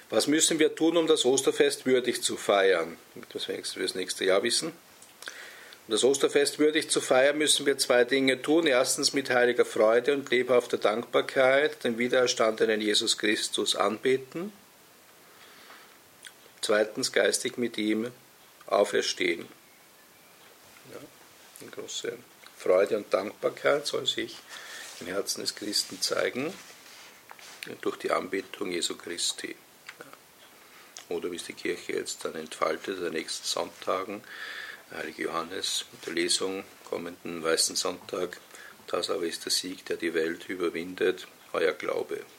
Was müssen wir tun, um das Osterfest würdig zu feiern? Das wir das nächste Jahr wissen. Um das Osterfest würdig zu feiern, müssen wir zwei Dinge tun. Erstens mit heiliger Freude und lebhafter Dankbarkeit den wiedererstandenen Jesus Christus anbeten. Zweitens geistig mit ihm auferstehen. Ja, eine große Freude und Dankbarkeit soll sich im Herzen des Christen zeigen durch die Anbetung Jesu Christi. Oder wie es die Kirche jetzt dann entfaltet, an den nächsten Sonntagen, Heilige Johannes mit der Lesung, kommenden Weißen Sonntag, das aber ist der Sieg, der die Welt überwindet, euer Glaube.